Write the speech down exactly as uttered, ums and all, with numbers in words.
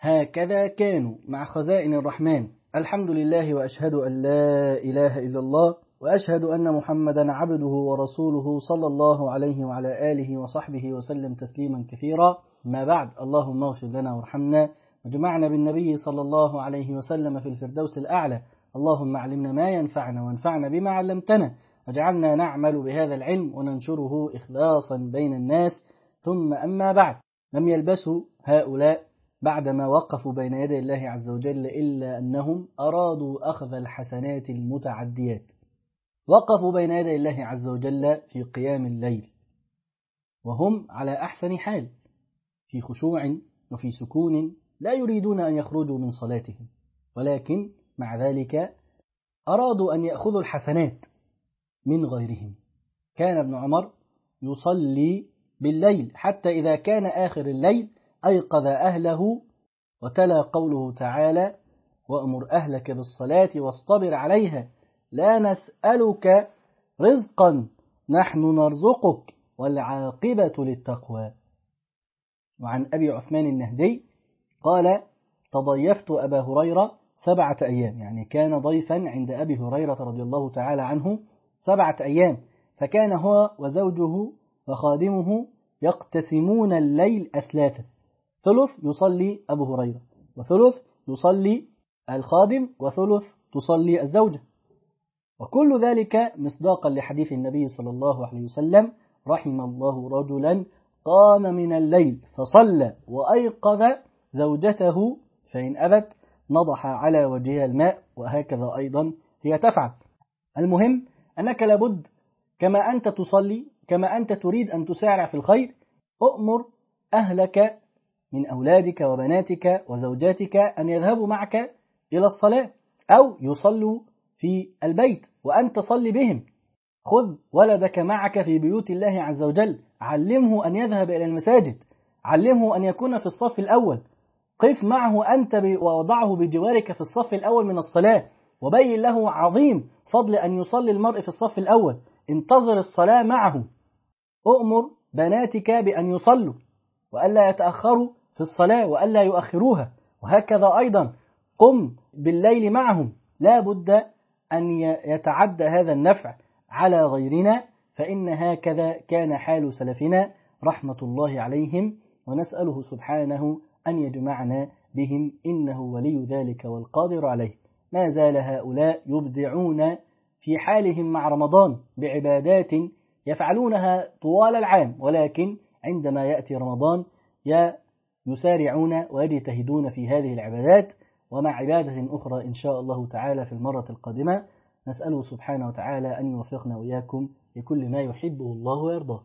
هكذا كانوا مع خزائن الرحمن. الحمد لله، وأشهد أن لا إله إلا الله، وأشهد أن محمدا عبده ورسوله صلى الله عليه وعلى آله وصحبه وسلم تسليما كثيرا. ما بعد، اللهم اغفر لنا وارحمنا وجمعنا بالنبي صلى الله عليه وسلم في الفردوس الأعلى. اللهم علمنا ما ينفعنا وانفعنا بما علمتنا، وجعلنا نعمل بهذا العلم وننشره إخلاصا بين الناس. ثم أما بعد، لم يلبسوا هؤلاء بعدما وقفوا بين يدي الله عز وجل إلا أنهم أرادوا أخذ الحسنات المتعديات. وقفوا بين يدي الله عز وجل في قيام الليل وهم على أحسن حال، في خشوع وفي سكون، لا يريدون أن يخرجوا من صلاتهم، ولكن مع ذلك أرادوا أن يأخذوا الحسنات من غيرهم. كان ابن عمر يصلي بالليل حتى إذا كان آخر الليل أيقظ أهله وتلا قوله تعالى: وأمر أهلك بالصلاة واصطبر عليها لا نسألك رزقا نحن نرزقك والعاقبة للتقوى. وعن أبي عثمان النهدي قال: تضيفت أبا هريرة سبعة أيام، يعني كان ضيفا عند أبي هريرة رضي الله تعالى عنه سبعة أيام، فكان هو وزوجه وخادمه يقتسمون الليل أثلاثة، ثلث يصلي أبو هريرة، وثلث يصلي الخادم، وثلث تصلي الزوجة. وكل ذلك مصداقا لحديث النبي صلى الله عليه وسلم: رحم الله رجلا قام من الليل فصلى وأيقظ زوجته فإن أبت نضح على وجهها الماء، وهكذا أيضا هي تفعل. المهم أنك لابد كما أنت تصلي، كما أنت تريد أن تسارع في الخير، أؤمر أهلك من أولادك وبناتك وزوجاتك أن يذهبوا معك إلى الصلاة أو يصلوا في البيت وأن تصلي بهم. خذ ولدك معك في بيوت الله عز وجل، علمه أن يذهب إلى المساجد، علمه أن يكون في الصف الأول، قف معه أنت ووضعه بجوارك في الصف الأول من الصلاة، وبين له عظيم فضل أن يصلي المرء في الصف الأول. انتظر الصلاة معه. أؤمر بناتك بأن يصلوا وألا يتأخروا في الصلاة وألا يؤخروها، وهكذا أيضا قم بالليل معهم. لا بد أن يتعدى هذا النفع على غيرنا، فإن هكذا كان حال سلفنا رحمة الله عليهم، ونسأله سبحانه أن يجمعنا بهم، إنه ولي ذلك والقادر عليه. ما زال هؤلاء يبدعون في حالهم مع رمضان بعبادات يفعلونها طوال العام، ولكن عندما يأتي رمضان يسارعون ويجتهدون في هذه العبادات، ومع عبادة أخرى إن شاء الله تعالى في المرة القادمة. نسأله سبحانه وتعالى أن يوفقنا وإياكم لكل ما يحبه الله ويرضاه.